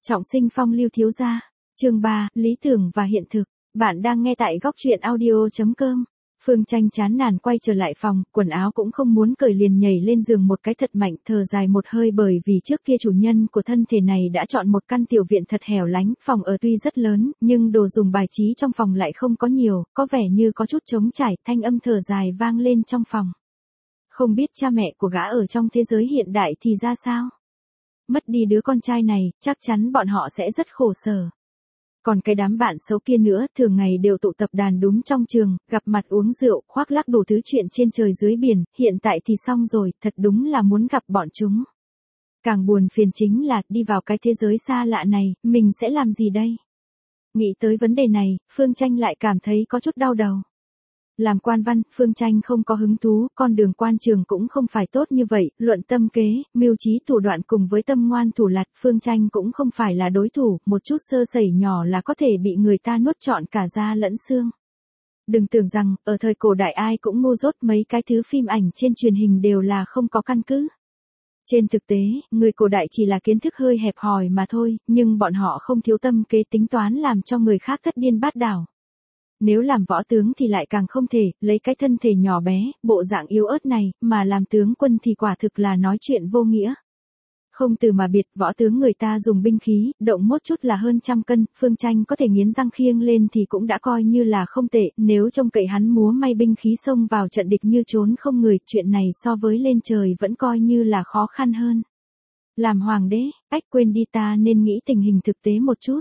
Trọng sinh phong lưu thiếu gia. Chương 3, lý tưởng và hiện thực. Bạn đang nghe tại góc truyện audio.com. Phương Tranh chán nản quay trở lại phòng, quần áo cũng không muốn cởi liền nhảy lên giường một cái thật mạnh, thở dài một hơi bởi vì trước kia chủ nhân của thân thể này đã chọn một căn tiểu viện thật hẻo lánh, phòng ở tuy rất lớn, nhưng đồ dùng bài trí trong phòng lại không có nhiều, có vẻ như có chút trống trải, thanh âm thở dài vang lên trong phòng. Không biết cha mẹ của gã ở trong thế giới hiện đại thì ra sao? Mất đi đứa con trai này, chắc chắn bọn họ sẽ rất khổ sở. Còn cái đám bạn xấu kia nữa, thường ngày đều tụ tập đàn đúng trong trường, gặp mặt uống rượu, khoác lác đủ thứ chuyện trên trời dưới biển, hiện tại thì xong rồi, thật đúng là muốn gặp bọn chúng. Càng buồn phiền chính là, đi vào cái thế giới xa lạ này, mình sẽ làm gì đây? Nghĩ tới vấn đề này, Phương Tranh lại cảm thấy có chút đau đầu. Làm quan văn, Phương Tranh không có hứng thú, con đường quan trường cũng không phải tốt như vậy, luận tâm kế, mưu trí thủ đoạn cùng với tâm ngoan thủ lạt, Phương Tranh cũng không phải là đối thủ, một chút sơ sẩy nhỏ là có thể bị người ta nuốt trọn cả da lẫn xương. Đừng tưởng rằng, ở thời cổ đại ai cũng ngu dốt, mấy cái thứ phim ảnh trên truyền hình đều là không có căn cứ. Trên thực tế, người cổ đại chỉ là kiến thức hơi hẹp hòi mà thôi, nhưng bọn họ không thiếu tâm kế tính toán làm cho người khác thất điên bát đảo. Nếu làm võ tướng thì lại càng không thể, lấy cái thân thể nhỏ bé, bộ dạng yếu ớt này, mà làm tướng quân thì quả thực là nói chuyện vô nghĩa. Không từ mà biệt, võ tướng người ta dùng binh khí, động một chút là hơn 100 cân, Phương Tranh có thể nghiến răng khiêng lên thì cũng đã coi như là không tệ, nếu trông cậy hắn múa may binh khí xông vào trận địch như trốn không người, chuyện này so với lên trời vẫn coi như là khó khăn hơn. Làm hoàng đế, quên đi, ta nên nghĩ tình hình thực tế một chút.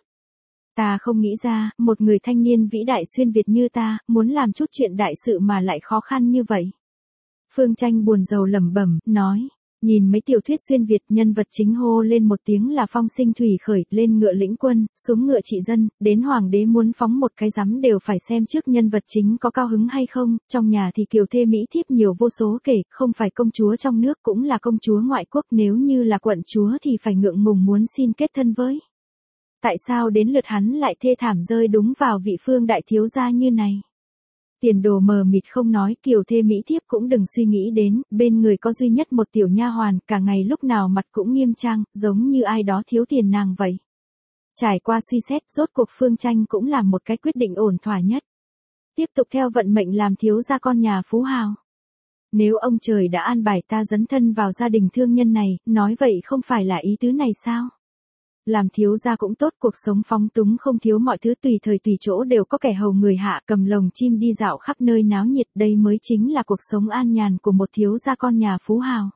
Ta không nghĩ ra, một người thanh niên vĩ đại xuyên Việt như ta, muốn làm chút chuyện đại sự mà lại khó khăn như vậy. Phương Tranh buồn rầu lẩm bẩm, nói, nhìn mấy tiểu thuyết xuyên Việt, nhân vật chính hô lên một tiếng là phong sinh thủy khởi, lên ngựa lĩnh quân, xuống ngựa trị dân, đến hoàng đế muốn phóng một cái giám đều phải xem trước nhân vật chính có cao hứng hay không, trong nhà thì kiều thê mỹ thiếp nhiều vô số kể, không phải công chúa trong nước cũng là công chúa ngoại quốc, nếu như là quận chúa thì phải ngượng ngùng muốn xin kết thân với. Tại sao đến lượt hắn lại thê thảm rơi đúng vào vị Phương đại thiếu gia như này? Tiền đồ mờ mịt không nói, kiều thê mỹ thiếp cũng đừng suy nghĩ đến, bên người có duy nhất một tiểu nha hoàn, cả ngày lúc nào mặt cũng nghiêm trang, giống như ai đó thiếu tiền nàng vậy. Trải qua suy xét, rốt cuộc Phương Tranh cũng làm một cái quyết định ổn thỏa nhất. Tiếp tục theo vận mệnh làm thiếu gia con nhà phú hào. Nếu ông trời đã an bài ta dấn thân vào gia đình thương nhân này, nói vậy không phải là ý tứ này sao? Làm thiếu gia cũng tốt, cuộc sống phóng túng không thiếu mọi thứ, tùy thời tùy chỗ đều có kẻ hầu người hạ, cầm lồng chim đi dạo khắp nơi náo nhiệt, đây mới chính là cuộc sống an nhàn của một thiếu gia con nhà phú hào.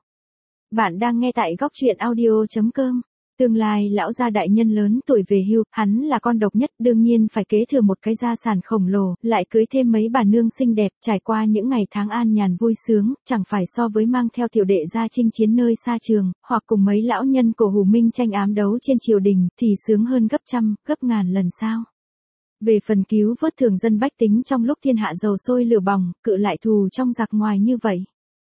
Bạn đang nghe tại góc truyện audio.com. Tương lai lão gia đại nhân lớn tuổi về hưu, hắn là con độc nhất, đương nhiên phải kế thừa một cái gia sản khổng lồ, lại cưới thêm mấy bà nương xinh đẹp, trải qua những ngày tháng an nhàn vui sướng, chẳng phải so với mang theo tiểu đệ ra chinh chiến nơi xa trường, hoặc cùng mấy lão nhân cổ hủ minh tranh ám đấu trên triều đình, thì sướng hơn gấp trăm, gấp ngàn lần sao. Về phần cứu vớt thường dân bách tính trong lúc thiên hạ dầu sôi lửa bỏng, cự lại thù trong giặc ngoài như vậy.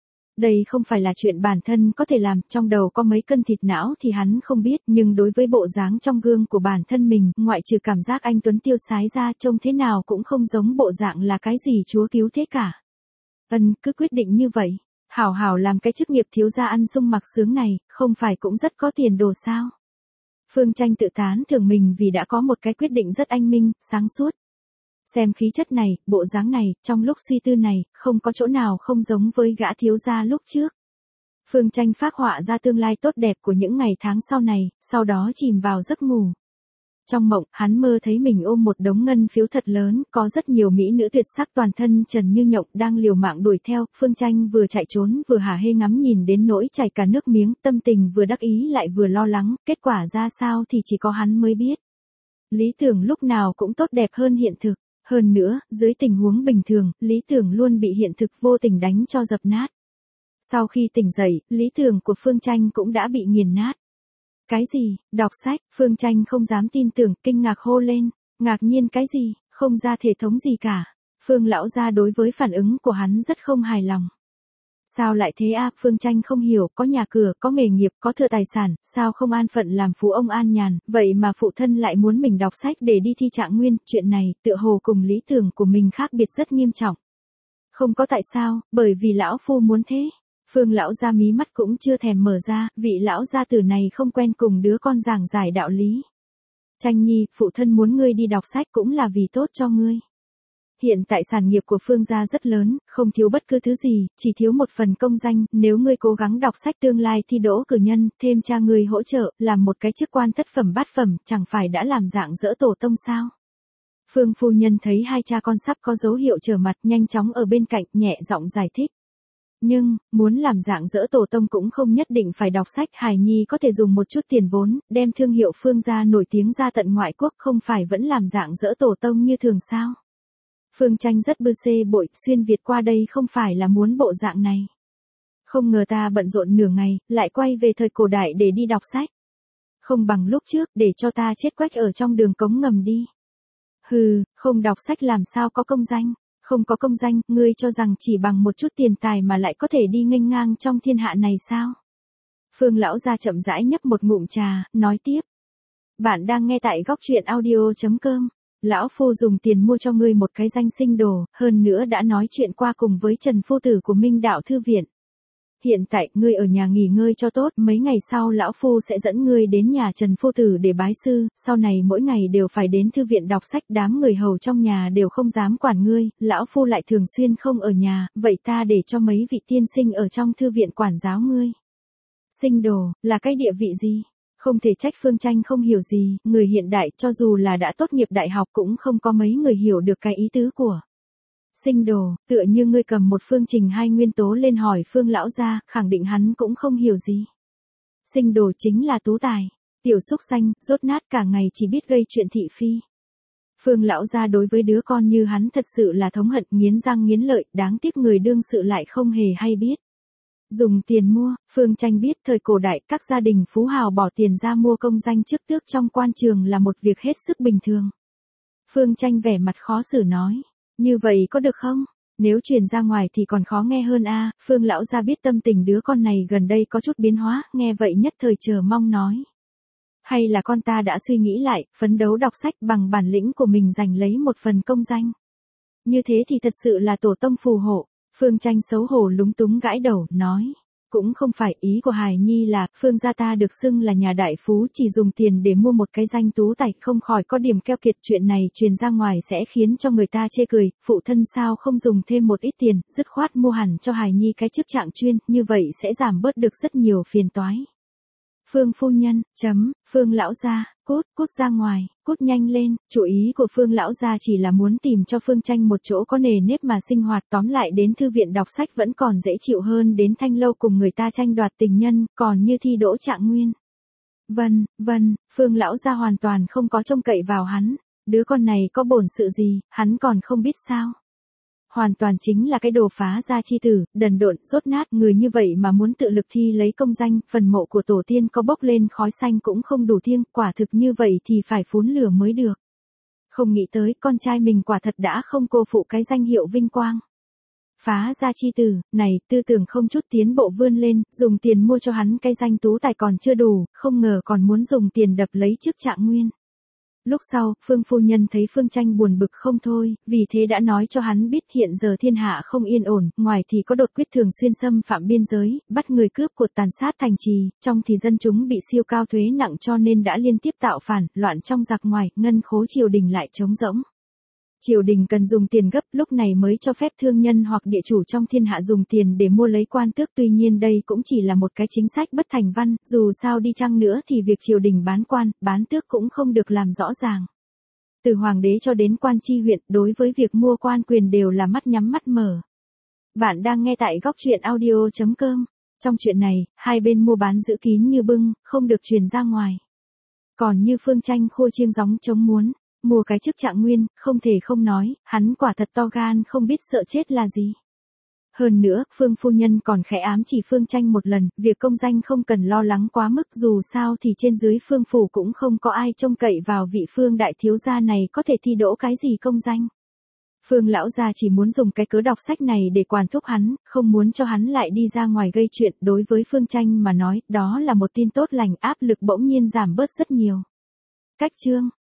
Đây không phải là chuyện bản thân có thể làm, trong đầu có mấy cân thịt não thì hắn không biết, nhưng đối với bộ dáng trong gương của bản thân mình, ngoại trừ cảm giác anh tuấn tiêu sái ra, trông thế nào cũng không giống bộ dạng là cái gì chúa cứu thế cả. Cứ quyết định như vậy, hảo hảo làm cái chức nghiệp thiếu gia ăn sung mặc sướng này, không phải cũng rất có tiền đồ sao? Phương Tranh tự tán thưởng mình vì đã có một cái quyết định rất anh minh, sáng suốt. Xem khí chất này, bộ dáng này, trong lúc suy tư này, không có chỗ nào không giống với gã thiếu gia lúc trước. Phương Tranh phác họa ra tương lai tốt đẹp của những ngày tháng sau này, sau đó chìm vào giấc ngủ. Trong mộng, hắn mơ thấy mình ôm một đống ngân phiếu thật lớn, có rất nhiều mỹ nữ tuyệt sắc toàn thân trần như nhộng đang liều mạng đuổi theo, Phương Tranh vừa chạy trốn vừa hả hê ngắm nhìn đến nỗi chảy cả nước miếng, tâm tình vừa đắc ý lại vừa lo lắng, kết quả ra sao thì chỉ có hắn mới biết. Lý tưởng lúc nào cũng tốt đẹp hơn hiện thực. Hơn nữa, dưới tình huống bình thường, lý tưởng luôn bị hiện thực vô tình đánh cho dập nát. Sau khi tỉnh dậy, lý tưởng của Phương Tranh cũng đã bị nghiền nát. Cái gì? Đọc sách, Phương Tranh không dám tin tưởng, kinh ngạc hô lên. Ngạc nhiên cái gì? Không ra thể thống gì cả. Phương lão gia đối với phản ứng của hắn rất không hài lòng. Sao lại thế à? Phương Tranh không hiểu, có nhà cửa, có nghề nghiệp, có thừa tài sản, sao không an phận làm phú ông an nhàn, vậy mà phụ thân lại muốn mình đọc sách để đi thi trạng nguyên, chuyện này, tựa hồ cùng lý tưởng của mình khác biệt rất nghiêm trọng. Không có tại sao, bởi vì lão phu muốn thế. Phương lão gia mí mắt cũng chưa thèm mở ra, vị lão gia tử này không quen cùng đứa con giảng giải đạo lý. Tranh nhi, phụ thân muốn ngươi đi đọc sách cũng là vì tốt cho ngươi. Hiện tại sản nghiệp của Phương gia rất lớn, không thiếu bất cứ thứ gì, chỉ thiếu một phần công danh, nếu ngươi cố gắng đọc sách tương lai thi đỗ cử nhân, thêm cha ngươi hỗ trợ, làm một cái chức quan thất phẩm bát phẩm, chẳng phải đã làm dạng dỡ tổ tông sao? Phương phu nhân thấy hai cha con sắp có dấu hiệu trở mặt, nhanh chóng ở bên cạnh, nhẹ giọng giải thích. Nhưng, muốn làm dạng dỡ tổ tông cũng không nhất định phải đọc sách, hài nhi có thể dùng một chút tiền vốn, đem thương hiệu Phương gia nổi tiếng ra tận ngoại quốc, không phải vẫn làm dạng dỡ tổ tông như thường sao? Phương Tranh rất bư xê bội, xuyên Việt qua đây không phải là muốn bộ dạng này. Không ngờ ta bận rộn nửa ngày, lại quay về thời cổ đại để đi đọc sách. Không bằng lúc trước, để cho ta chết quách ở trong đường cống ngầm đi. Hừ, không đọc sách làm sao có công danh, không có công danh, ngươi cho rằng chỉ bằng một chút tiền tài mà lại có thể đi nghênh ngang trong thiên hạ này sao? Phương lão gia chậm rãi nhấp một ngụm trà, nói tiếp. Bạn đang nghe tại góc truyện audio.com. Lão phu dùng tiền mua cho ngươi một cái danh sinh đồ, hơn nữa đã nói chuyện qua cùng với Trần phu tử của Minh Đạo thư viện. Hiện tại, ngươi ở nhà nghỉ ngơi cho tốt, mấy ngày sau lão phu sẽ dẫn ngươi đến nhà Trần phu tử để bái sư, sau này mỗi ngày đều phải đến thư viện đọc sách, đám người hầu trong nhà đều không dám quản ngươi, lão phu lại thường xuyên không ở nhà, vậy ta để cho mấy vị tiên sinh ở trong thư viện quản giáo ngươi. Sinh đồ, là cái địa vị gì? Không thể trách Phương Tranh không hiểu gì, người hiện đại cho dù là đã tốt nghiệp đại học cũng không có mấy người hiểu được cái ý tứ của sinh đồ, tựa như ngươi cầm một phương trình hai nguyên tố lên hỏi Phương lão gia, khẳng định hắn cũng không hiểu gì. Sinh đồ chính là tú tài, tiểu xúc xanh, rốt nát cả ngày chỉ biết gây chuyện thị phi. Phương lão gia đối với đứa con như hắn thật sự là thống hận nghiến răng nghiến lợi, đáng tiếc người đương sự lại không hề hay biết. Dùng tiền mua, Phương Tranh biết thời cổ đại các gia đình phú hào bỏ tiền ra mua công danh chức tước trong quan trường là một việc hết sức bình thường. Phương Tranh vẻ mặt khó xử nói, như vậy có được không? Nếu truyền ra ngoài thì còn khó nghe hơn a. Phương lão gia biết tâm tình đứa con này gần đây có chút biến hóa, nghe vậy nhất thời chờ mong nói. Hay là con ta đã suy nghĩ lại, phấn đấu đọc sách bằng bản lĩnh của mình giành lấy một phần công danh. Như thế thì thật sự là tổ tông phù hộ. Phương Tranh xấu hổ lúng túng gãi đầu, nói. Cũng không phải ý của hài nhi là, Phương gia ta được xưng là nhà đại phú chỉ dùng tiền để mua một cái danh tú tài, không khỏi có điểm keo kiệt, chuyện này truyền ra ngoài sẽ khiến cho người ta chê cười, phụ thân sao không dùng thêm một ít tiền, dứt khoát mua hẳn cho hài nhi cái chức trạng chuyên, như vậy sẽ giảm bớt được rất nhiều phiền toái. Phương phu nhân, Phương lão gia, cút ra ngoài, cút nhanh lên, chủ ý của Phương lão gia chỉ là muốn tìm cho Phương Tranh một chỗ có nề nếp mà sinh hoạt, tóm lại đến thư viện đọc sách vẫn còn dễ chịu hơn đến thanh lâu cùng người ta tranh đoạt tình nhân, còn như thi đỗ trạng nguyên. Vâng, Phương lão gia hoàn toàn không có trông cậy vào hắn, đứa con này có bổn sự gì, hắn còn không biết sao. Hoàn toàn chính là cái đồ phá gia chi tử, đần độn, rốt nát, người như vậy mà muốn tự lực thi lấy công danh, phần mộ của tổ tiên có bốc lên khói xanh cũng không đủ thiêng, quả thực như vậy thì phải phun lửa mới được. Không nghĩ tới, con trai mình quả thật đã không cô phụ cái danh hiệu vinh quang. Phá gia chi tử, này, tư tưởng không chút tiến bộ vươn lên, dùng tiền mua cho hắn cái danh tú tài còn chưa đủ, không ngờ còn muốn dùng tiền đập lấy chức trạng nguyên. Lúc sau, Phương phu nhân thấy Phương Tranh buồn bực không thôi, vì thế đã nói cho hắn biết hiện giờ thiên hạ không yên ổn, ngoài thì có đột quyết thường xuyên xâm phạm biên giới, bắt người cướp của tàn sát thành trì, trong thì dân chúng bị siêu cao thuế nặng cho nên đã liên tiếp tạo phản, loạn trong giặc ngoài, ngân khố triều đình lại trống rỗng. Triều đình cần dùng tiền gấp, lúc này mới cho phép thương nhân hoặc địa chủ trong thiên hạ dùng tiền để mua lấy quan tước, tuy nhiên đây cũng chỉ là một cái chính sách bất thành văn, dù sao đi chăng nữa thì việc triều đình bán quan, bán tước cũng không được làm rõ ràng. Từ hoàng đế cho đến quan tri huyện, đối với việc mua quan quyền đều là mắt nhắm mắt mở. Bạn đang nghe tại góc truyện audio.com. Trong chuyện này, hai bên mua bán giữ kín như bưng, không được truyền ra ngoài. Còn như Phương Tranh khô chiêng gióng chống muốn mua cái chức trạng nguyên, không thể không nói, hắn quả thật to gan không biết sợ chết là gì. Hơn nữa, Phương phu nhân còn khẽ ám chỉ Phương Tranh một lần, việc công danh không cần lo lắng quá mức, dù sao thì trên dưới Phương phủ cũng không có ai trông cậy vào vị Phương đại thiếu gia này có thể thi đỗ cái gì công danh. Phương lão gia chỉ muốn dùng cái cớ đọc sách này để quản thúc hắn, không muốn cho hắn lại đi ra ngoài gây chuyện, đối với Phương Tranh mà nói, đó là một tin tốt lành, áp lực bỗng nhiên giảm bớt rất nhiều. Cách chương